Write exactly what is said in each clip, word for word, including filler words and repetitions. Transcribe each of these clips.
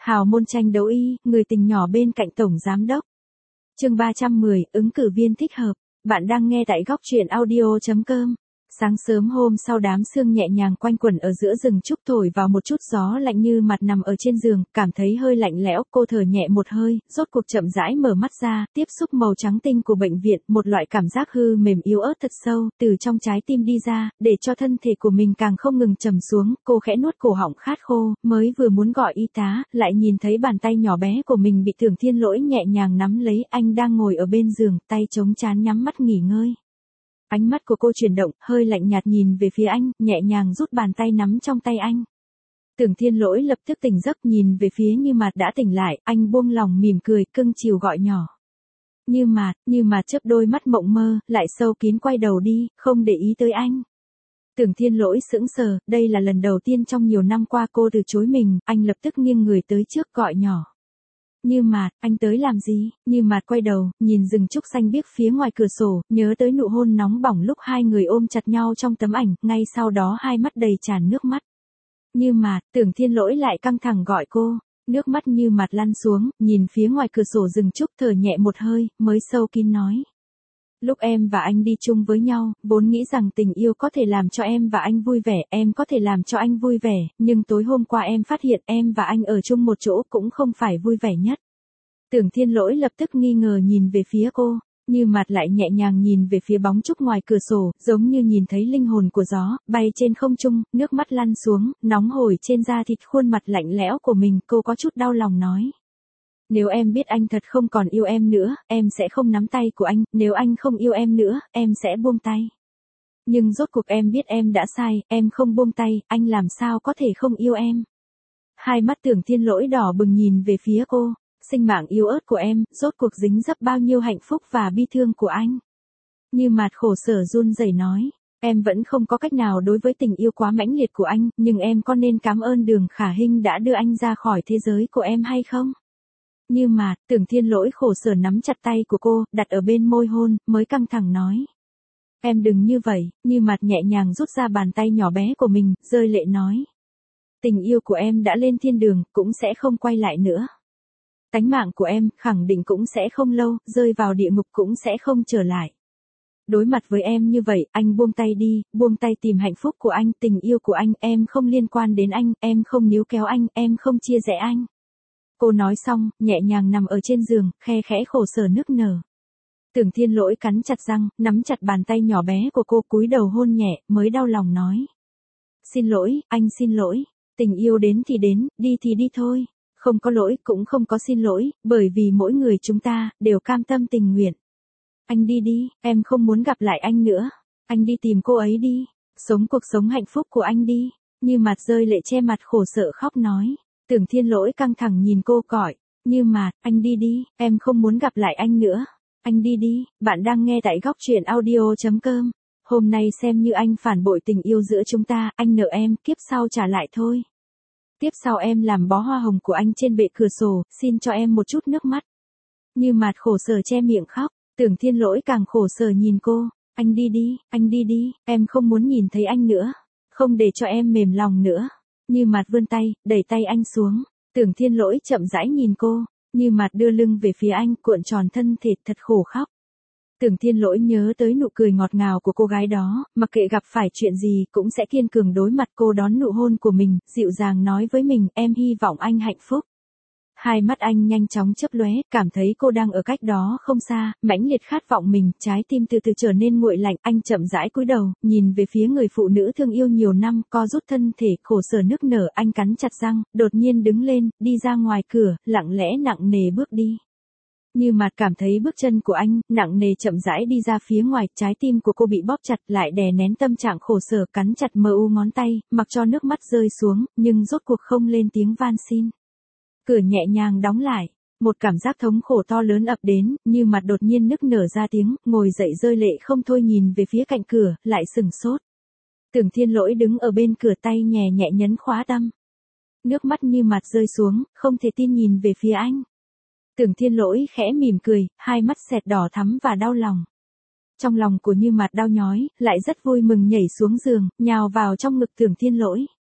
Hào môn tranh đấu y, người tình nhỏ bên cạnh tổng giám đốc. Chương ba trăm mười, ứng cử viên thích hợp. Bạn đang nghe tại góc truyện audio chấm com. Sáng sớm hôm sau đám sương nhẹ nhàng quanh quẩn ở giữa rừng trúc thổi vào một chút gió lạnh như mặt nằm ở trên giường, cảm thấy hơi lạnh lẽo, cô thở nhẹ một hơi, rốt cuộc chậm rãi mở mắt ra, tiếp xúc màu trắng tinh của bệnh viện, một loại cảm giác hư mềm yếu ớt thật sâu, từ trong trái tim đi ra, để cho thân thể của mình càng không ngừng trầm xuống, cô khẽ nuốt cổ họng khát khô, mới vừa muốn gọi y tá, lại nhìn thấy bàn tay nhỏ bé của mình bị Tưởng Thiên Lỗi nhẹ nhàng nắm lấy, anh đang ngồi ở bên giường, tay chống trán nhắm mắt nghỉ ngơi. Ánh mắt của cô chuyển động, hơi lạnh nhạt nhìn về phía anh, nhẹ nhàng rút bàn tay nắm trong tay anh. Tưởng Thiên Lỗi lập tức tỉnh giấc nhìn về phía Như Mạt đã tỉnh lại, anh buông lòng mỉm cười, cưng chiều gọi nhỏ. Như Mạt, Như Mạt chớp đôi mắt mộng mơ, lại sâu kín quay đầu đi, không để ý tới anh. Tưởng Thiên Lỗi sững sờ, đây là lần đầu tiên trong nhiều năm qua cô từ chối mình, anh lập tức nghiêng người tới trước gọi nhỏ. Như Mạt, anh tới làm gì? Như Mạt quay đầu, nhìn rừng trúc xanh biếc phía ngoài cửa sổ, nhớ tới nụ hôn nóng bỏng lúc hai người ôm chặt nhau trong tấm ảnh, ngay sau đó hai mắt đầy tràn nước mắt. Như Mạt, Tưởng Thiên Lỗi lại căng thẳng gọi cô, nước mắt Như Mạt lăn xuống, nhìn phía ngoài cửa sổ rừng trúc thở nhẹ một hơi, mới sâu kín nói. Lúc em và anh đi chung với nhau, vốn nghĩ rằng tình yêu có thể làm cho em và anh vui vẻ, em có thể làm cho anh vui vẻ, nhưng tối hôm qua em phát hiện em và anh ở chung một chỗ cũng không phải vui vẻ nhất. Tưởng Thiên Lỗi lập tức nghi ngờ nhìn về phía cô, Như Mạt lại nhẹ nhàng nhìn về phía bóng trúc ngoài cửa sổ, giống như nhìn thấy linh hồn của gió, bay trên không trung, nước mắt lăn xuống, nóng hổi trên da thịt khuôn mặt lạnh lẽo của mình, cô có chút đau lòng nói. Nếu em biết anh thật không còn yêu em nữa, em sẽ không nắm tay của anh, nếu anh không yêu em nữa, em sẽ buông tay. Nhưng rốt cuộc em biết em đã sai, em không buông tay, anh làm sao có thể không yêu em. Hai mắt Tưởng Thiên Lỗi đỏ bừng nhìn về phía cô, sinh mạng yếu ớt của em, rốt cuộc dính dấp bao nhiêu hạnh phúc và bi thương của anh. Như Mạt khổ sở run rẩy nói, em vẫn không có cách nào đối với tình yêu quá mãnh liệt của anh, nhưng em có nên cảm ơn Đường Khả Hinh đã đưa anh ra khỏi thế giới của em hay không? Như Mạt, Tưởng Thiên Lỗi khổ sở nắm chặt tay của cô, đặt ở bên môi hôn, mới căng thẳng nói. Em đừng như vậy, Như Mạt nhẹ nhàng rút ra bàn tay nhỏ bé của mình, rơi lệ nói. Tình yêu của em đã lên thiên đường, cũng sẽ không quay lại nữa. Tánh mạng của em, khẳng định cũng sẽ không lâu, rơi vào địa ngục cũng sẽ không trở lại. Đối mặt với em như vậy, anh buông tay đi, buông tay tìm hạnh phúc của anh, tình yêu của anh, em không liên quan đến anh, em không níu kéo anh, em không chia rẽ anh. Cô nói xong, nhẹ nhàng nằm ở trên giường, khe khẽ khổ sở nức nở. Tưởng Thiên Lỗi cắn chặt răng, nắm chặt bàn tay nhỏ bé của cô, cúi đầu hôn nhẹ, mới đau lòng nói. Xin lỗi, anh xin lỗi, tình yêu đến thì đến, đi thì đi thôi. Không có lỗi, cũng không có xin lỗi, bởi vì mỗi người chúng ta, đều cam tâm tình nguyện. Anh đi đi, em không muốn gặp lại anh nữa. Anh đi tìm cô ấy đi, sống cuộc sống hạnh phúc của anh đi. Như Mạt rơi lệ che mặt khổ sở khóc nói. Tưởng Thiên Lỗi căng thẳng nhìn cô gọi, Như Mạt, anh đi đi, em không muốn gặp lại anh nữa. Anh đi đi, bạn đang nghe tại góc truyện audio chấm com. Hôm nay xem như anh phản bội tình yêu giữa chúng ta, anh nợ em, kiếp sau trả lại thôi. Tiếp sau em làm bó hoa hồng của anh trên bệ cửa sổ, xin cho em một chút nước mắt. Như Mạt khổ sở che miệng khóc, Tưởng Thiên Lỗi càng khổ sở nhìn cô, anh đi đi, anh đi đi, em không muốn nhìn thấy anh nữa, không để cho em mềm lòng nữa. Như Mạt vươn tay, đẩy tay anh xuống, Tưởng Thiên Lỗi chậm rãi nhìn cô, Như Mạt đưa lưng về phía anh, cuộn tròn thân thể thật khổ khóc. Tưởng Thiên Lỗi nhớ tới nụ cười ngọt ngào của cô gái đó, mặc kệ gặp phải chuyện gì cũng sẽ kiên cường đối mặt. Cô đón nụ hôn của mình, dịu dàng nói với mình, em hy vọng anh hạnh phúc. Hai mắt anh nhanh chóng chớp lóe, cảm thấy cô đang ở cách đó không xa, mãnh liệt khát vọng mình, trái tim từ từ trở nên nguội lạnh, anh chậm rãi cúi đầu, nhìn về phía người phụ nữ thương yêu nhiều năm, co rút thân thể, khổ sở nức nở, anh cắn chặt răng, đột nhiên đứng lên, đi ra ngoài cửa, lặng lẽ nặng nề bước đi. Như Mạt cảm thấy bước chân của anh, nặng nề chậm rãi đi ra phía ngoài, trái tim của cô bị bóp chặt, lại đè nén tâm trạng khổ sở, cắn chặt mờ u ngón tay, mặc cho nước mắt rơi xuống, nhưng rốt cuộc không lên tiếng van xin. Cửa nhẹ nhàng đóng lại, một cảm giác thống khổ to lớn ập đến, Như Mạt đột nhiên nức nở ra tiếng, ngồi dậy rơi lệ không thôi nhìn về phía cạnh cửa, lại sừng sốt. Tưởng Thiên Lỗi đứng ở bên cửa, tay nhẹ nhẹ nhấn khóa tâm. Nước mắt Như Mạt rơi xuống, không thể tin nhìn về phía anh. Tưởng Thiên Lỗi khẽ mỉm cười, hai mắt sẹt đỏ thắm và đau lòng. Trong lòng của Như Mạt đau nhói, lại rất vui mừng nhảy xuống giường, nhào vào trong ngực Tưởng Thiên Lỗi.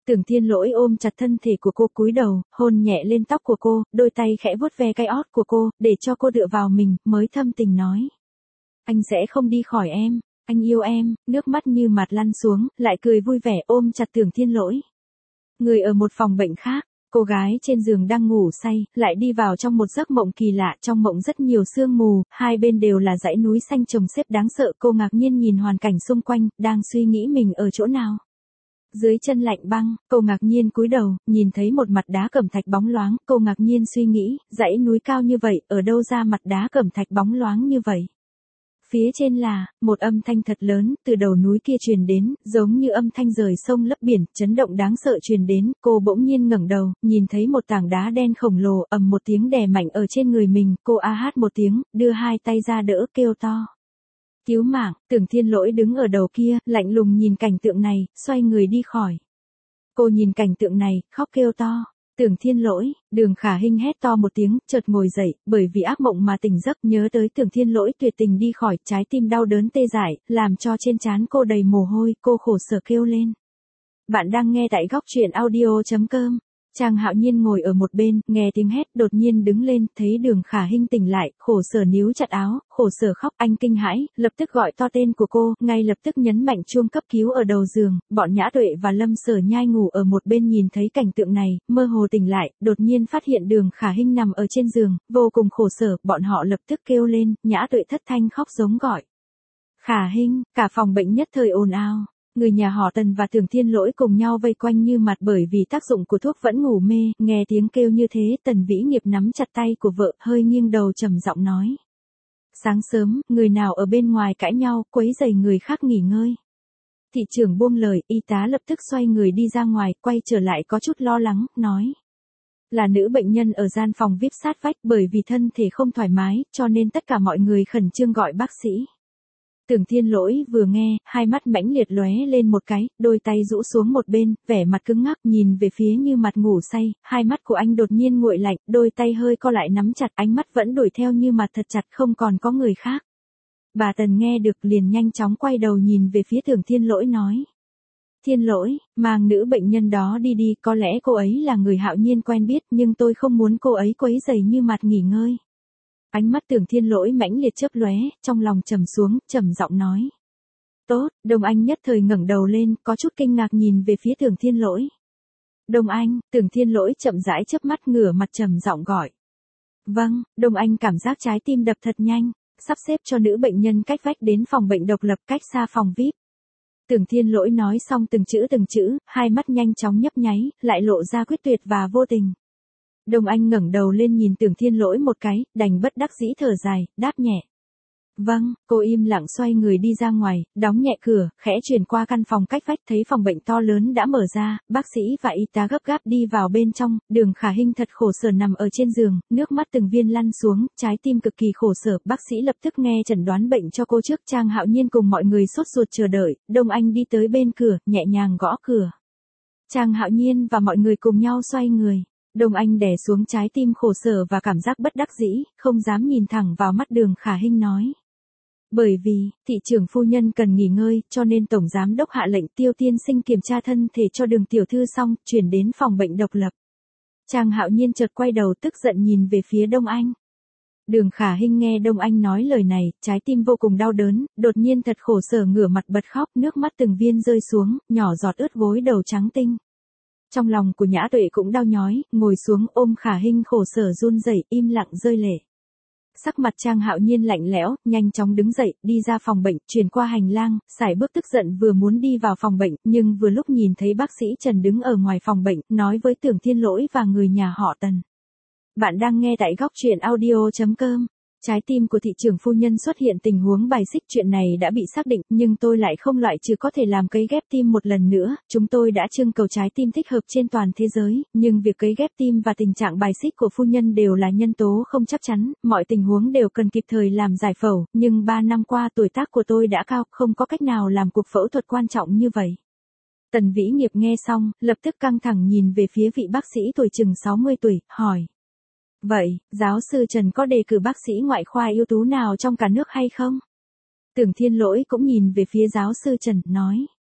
Tưởng Thiên Lỗi ôm chặt thân thể của cô cúi đầu, hôn nhẹ lên tóc của cô, đôi tay khẽ vuốt ve cái ót của cô, để cho cô dựa vào mình, mới thâm tình nói. Anh sẽ không đi khỏi em, anh yêu em, nước mắt như mặt lăn xuống, lại cười vui vẻ ôm chặt Tưởng Thiên Lỗi. Người ở một phòng bệnh khác, cô gái trên giường đang ngủ say, lại đi vào trong một giấc mộng kỳ lạ, trong mộng rất nhiều sương mù, hai bên đều là dãy núi xanh chồng xếp đáng sợ, cô ngạc nhiên nhìn hoàn cảnh xung quanh, đang suy nghĩ mình ở chỗ nào. Dưới chân lạnh băng, cô ngạc nhiên cúi đầu, nhìn thấy một mặt đá cẩm thạch bóng loáng, cô ngạc nhiên suy nghĩ, dãy núi cao như vậy, ở đâu ra mặt đá cẩm thạch bóng loáng như vậy? Phía trên là, một âm thanh thật lớn, từ đầu núi kia truyền đến, giống như âm thanh rời sông lấp biển, chấn động đáng sợ truyền đến, cô bỗng nhiên ngẩng đầu, nhìn thấy một tảng đá đen khổng lồ, ầm một tiếng đè mạnh ở trên người mình, cô a hát một tiếng, đưa hai tay ra đỡ, kêu to. Cứu mạng, Tưởng Thiên Lỗi đứng ở đầu kia, lạnh lùng nhìn cảnh tượng này, xoay người đi khỏi. Cô nhìn cảnh tượng này, khóc kêu to. Tưởng Thiên Lỗi, Đường Khả Hinh hét to một tiếng, chợt ngồi dậy, bởi vì ác mộng mà tỉnh giấc, nhớ tới Tưởng Thiên Lỗi tuyệt tình đi khỏi, trái tim đau đớn tê dại, làm cho trên trán cô đầy mồ hôi, cô khổ sở kêu lên. Bạn đang nghe tại góc truyện audio chấm com. Trang Hạo Nhiên ngồi ở một bên, nghe tiếng hét, đột nhiên đứng lên, thấy Đường Khả Hinh tỉnh lại, khổ sở níu chặt áo, khổ sở khóc, anh kinh hãi, lập tức gọi to tên của cô, ngay lập tức nhấn mạnh chuông cấp cứu ở đầu giường, bọn Nhã Tuệ và Lâm Sở Nhai ngủ ở một bên nhìn thấy cảnh tượng này, mơ hồ tỉnh lại, đột nhiên phát hiện Đường Khả Hinh nằm ở trên giường, vô cùng khổ sở, bọn họ lập tức kêu lên, Nhã Tuệ thất thanh khóc giống gọi. Khả Hinh, cả phòng bệnh nhất thời ồn ào. Người nhà họ Tần và Tưởng Thiên Lỗi cùng nhau vây quanh như mặt bởi vì tác dụng của thuốc vẫn ngủ mê, nghe tiếng kêu như thế, Tần Vĩ Nghiệp nắm chặt tay của vợ, hơi nghiêng đầu trầm giọng nói. Sáng sớm, người nào ở bên ngoài cãi nhau, quấy rầy người khác nghỉ ngơi. Thị trưởng buông lời, y tá lập tức xoay người đi ra ngoài, quay trở lại có chút lo lắng, nói. Là nữ bệnh nhân ở gian phòng vi ai pi sát vách, bởi vì thân thể không thoải mái, cho nên tất cả mọi người khẩn trương gọi bác sĩ. Tưởng Thiên Lỗi vừa nghe, hai mắt mãnh liệt lóe lên một cái, đôi tay rũ xuống một bên, vẻ mặt cứng ngắc nhìn về phía như mặt ngủ say, hai mắt của anh đột nhiên nguội lạnh, đôi tay hơi co lại nắm chặt, ánh mắt vẫn đuổi theo như mặt thật chặt, không còn có người khác. Bà Tần nghe được liền nhanh chóng quay đầu nhìn về phía Tưởng Thiên Lỗi nói. Thiên Lỗi, mang nữ bệnh nhân đó đi đi, có lẽ cô ấy là người Hạo Nhiên quen biết, nhưng tôi không muốn cô ấy quấy rầy như mặt nghỉ ngơi. Ánh mắt Tưởng Thiên Lỗi mãnh liệt chớp lóe, trong lòng trầm xuống, trầm giọng nói. Tốt, Đông Anh nhất thời ngẩng đầu lên, có chút kinh ngạc nhìn về phía Tưởng Thiên Lỗi. Đông Anh, Tưởng Thiên Lỗi chậm rãi chớp mắt ngửa mặt trầm giọng gọi. Vâng, Đông Anh cảm giác trái tim đập thật nhanh, sắp xếp cho nữ bệnh nhân cách vách đến phòng bệnh độc lập cách xa phòng vi ai pi. Tưởng Thiên Lỗi nói xong từng chữ từng chữ, hai mắt nhanh chóng nhấp nháy, lại lộ ra quyết tuyệt và vô tình. Đông Anh ngẩng đầu lên nhìn Tưởng Thiên Lỗi một cái, đành bất đắc dĩ thở dài, đáp nhẹ. Vâng, cô im lặng xoay người đi ra ngoài, đóng nhẹ cửa, khẽ chuyển qua căn phòng cách vách, thấy phòng bệnh to lớn đã mở ra, bác sĩ và y tá gấp gáp đi vào bên trong, Đường Khả Hinh thật khổ sở nằm ở trên giường, nước mắt từng viên lăn xuống, trái tim cực kỳ khổ sở, bác sĩ lập tức nghe chẩn đoán bệnh cho cô trước, Trang Hạo Nhiên cùng mọi người sốt ruột chờ đợi, Đông Anh đi tới bên cửa, nhẹ nhàng gõ cửa. Trang Hạo Nhiên và mọi người cùng nhau xoay người. Đông Anh đè xuống trái tim khổ sở và cảm giác bất đắc dĩ, không dám nhìn thẳng vào mắt Đường Khả Hinh nói. Bởi vì, thị trưởng phu nhân cần nghỉ ngơi, cho nên Tổng Giám Đốc hạ lệnh Tiêu tiên sinh kiểm tra thân thể cho Đường tiểu thư xong, chuyển đến phòng bệnh độc lập. Trang Hạo Nhiên chợt quay đầu tức giận nhìn về phía Đông Anh. Đường Khả Hinh nghe Đông Anh nói lời này, trái tim vô cùng đau đớn, đột nhiên thật khổ sở ngửa mặt bật khóc, nước mắt từng viên rơi xuống, nhỏ giọt ướt gối đầu trắng tinh. Trong lòng của Nhã Tuệ cũng đau nhói, ngồi xuống ôm Khả Hinh khổ sở run rẩy, im lặng rơi lệ. Sắc mặt Trang Hạo Nhiên lạnh lẽo, nhanh chóng đứng dậy, đi ra phòng bệnh, chuyển qua hành lang, sải bước tức giận vừa muốn đi vào phòng bệnh, nhưng vừa lúc nhìn thấy bác sĩ Trần đứng ở ngoài phòng bệnh, nói với Tưởng Thiên Lỗi và người nhà họ Tần. Bạn đang nghe tại góc truyện audio chấm com. Trái tim của thị trưởng phu nhân xuất hiện tình huống bài xích, chuyện này đã bị xác định, nhưng tôi lại không loại trừ có thể làm cấy ghép tim một lần nữa, chúng tôi đã trưng cầu trái tim thích hợp trên toàn thế giới, nhưng việc cấy ghép tim và tình trạng bài xích của phu nhân đều là nhân tố không chắc chắn, mọi tình huống đều cần kịp thời làm giải phẫu, nhưng ba năm qua tuổi tác của tôi đã cao, không có cách nào làm cuộc phẫu thuật quan trọng như vậy. Tần Vĩ Nghiệp nghe xong, lập tức căng thẳng nhìn về phía vị bác sĩ tuổi chừng sáu mươi tuổi, hỏi. Vậy, giáo sư Trần có đề cử bác sĩ ngoại khoa ưu tú nào trong cả nước hay không? Tưởng Thiên Lỗi cũng nhìn về phía giáo sư Trần, nói.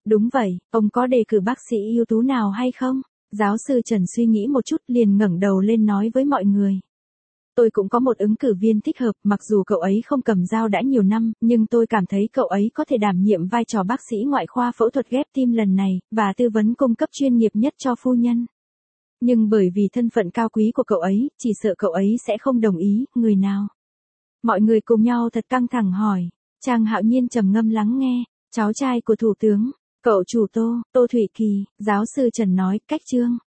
Đúng vậy, ông có đề cử bác sĩ ưu tú nào hay không? Giáo sư Trần suy nghĩ một chút liền ngẩng đầu lên nói với mọi người. Tôi cũng có một ứng cử viên thích hợp, mặc dù cậu ấy không cầm dao đã nhiều năm, nhưng tôi cảm thấy cậu ấy có thể đảm nhiệm vai trò bác sĩ ngoại khoa phẫu thuật ghép tim lần này, và tư vấn cung cấp chuyên nghiệp nhất cho phu nhân. Nhưng bởi vì thân phận cao quý của cậu ấy, chỉ sợ cậu ấy sẽ không đồng ý, người nào? Mọi người cùng nhau thật căng thẳng hỏi. Trang Hạo Nhiên trầm ngâm lắng nghe, cháu trai của thủ tướng, cậu chủ Tô, Tô Thủy Kỳ, giáo sư Trần nói, cách Trương.